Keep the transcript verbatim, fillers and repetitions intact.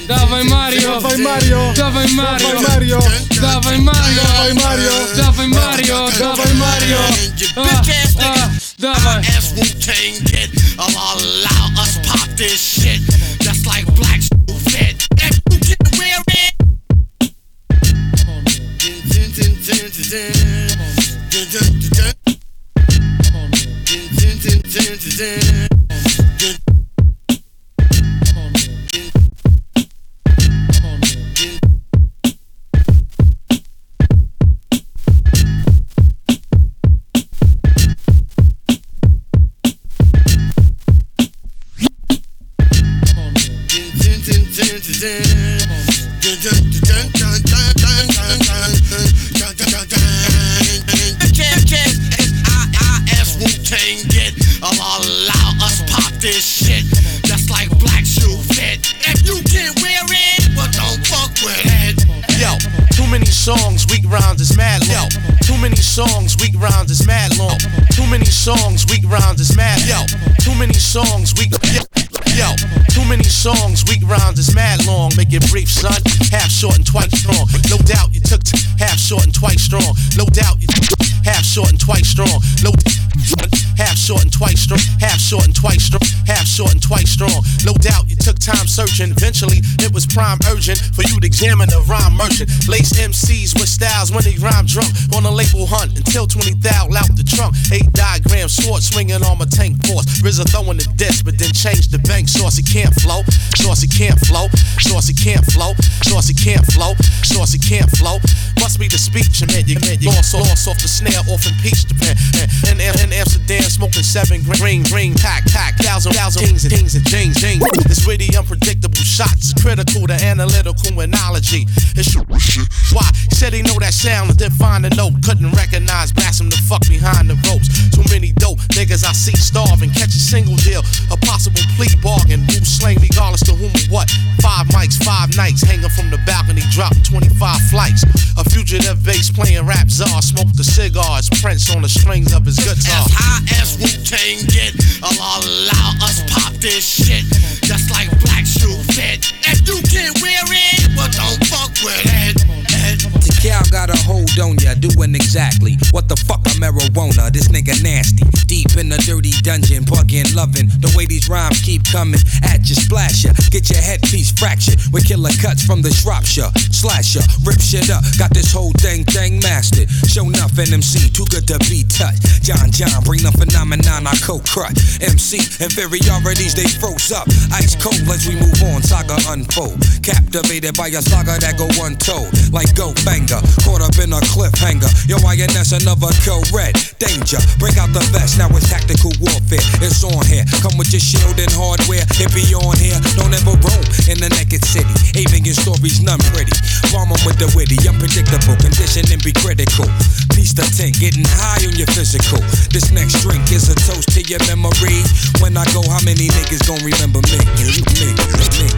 Dawaj Mario, dawaj Mario, dawaj Mario, dawaj Mario, dawaj Mario, dawaj Mario, dawaj Mario, dawaj Mario, ah, ah, dawaj. Wu-Tang Kid, allow us pop this shit, just like black fit. If you can wear it. Wu-Tang Kid, allow us pop this shit, just like black shoe fit. If you can't wear it, well don't fuck with it. Yo, too many songs, weak rhymes is mad long. Yo, too many songs, weak rhymes is mad long. Too many songs, weak rhymes is mad. Yo, too many songs, weak. Yo, yo, too many songs, weak rhymes is mad long. Make it brief, son. Half short and twice strong. No doubt you took t- half short and twice strong. No doubt you took half short and twice strong. No. Half short and twice strong, half short and twice strong, half short and twice strong. No doubt you took time searching. Eventually it was prime urgent for you to examine the rhyme merchant. Lace M Cs with styles when they rhyme drunk on a label hunt until twenty thou out the trunk. Eight diagram sword swinging on my tank force. R Z A throwing the disc, but then changed the bank. Saucy can't flow, saucy can't flow, saucy can't flow, saucy can't flow, saucy can't flow. Must be the speech and man, you man, you lost, lost off the snare, off impeached the pen. In, in, in Amsterdam, smoking seven green, green, pack, pack, thousand, thousand kings and kings and jings, jings. This witty, unpredictable shots, critical to analytical analogy. It's why he said he know that sound and didn't find the note, couldn't recognize, blast him the fuck behind the ropes. Too many dope niggas I see starving, catch a single deal, a possible plea bargain. Who slang regardless to whom or what? Five mics, five nights, hanging from the balcony, dropping twenty-five flights. A fugitive bass playing rap czar, smoked the cigars, Prince on the strings of his guitar. As high as Wu-Tang Kid, allow us pop this shit, just like black shoe fit. If you can't wear it, well don't fuck with it. The cow got a hold on ya, doing exactly what the fuck a marijuana. This nigga nasty, deep in the dirty dungeon, bugging, loving the way these rhymes keep coming at you, splash ya, get your headpiece fractured with killer cuts from the Shropshire, slash ya, rip shit up, got this whole thing thing mastered. Show nothing M C, too good to be touched. John John, bring the phenomenon, I co-crut. M C, inferiorities they froze up, ice cold as we move on, saga unfold. Captivated by a saga that go untold, like go banger, caught up in a cliffhanger. Yo, I N S another co-red, danger, break out the vest, now it's tactical warfare. It's on here, come with your shield and hardware. It be on here, don't ever roam in the naked city. Avian stories, none pretty. Bomb 'em with the witty, unpredictable, condition and be critical. Piece the tank, getting high on your physical. This next drink is a toast to your memory. When I go, how many niggas gon' remember me? Me, me.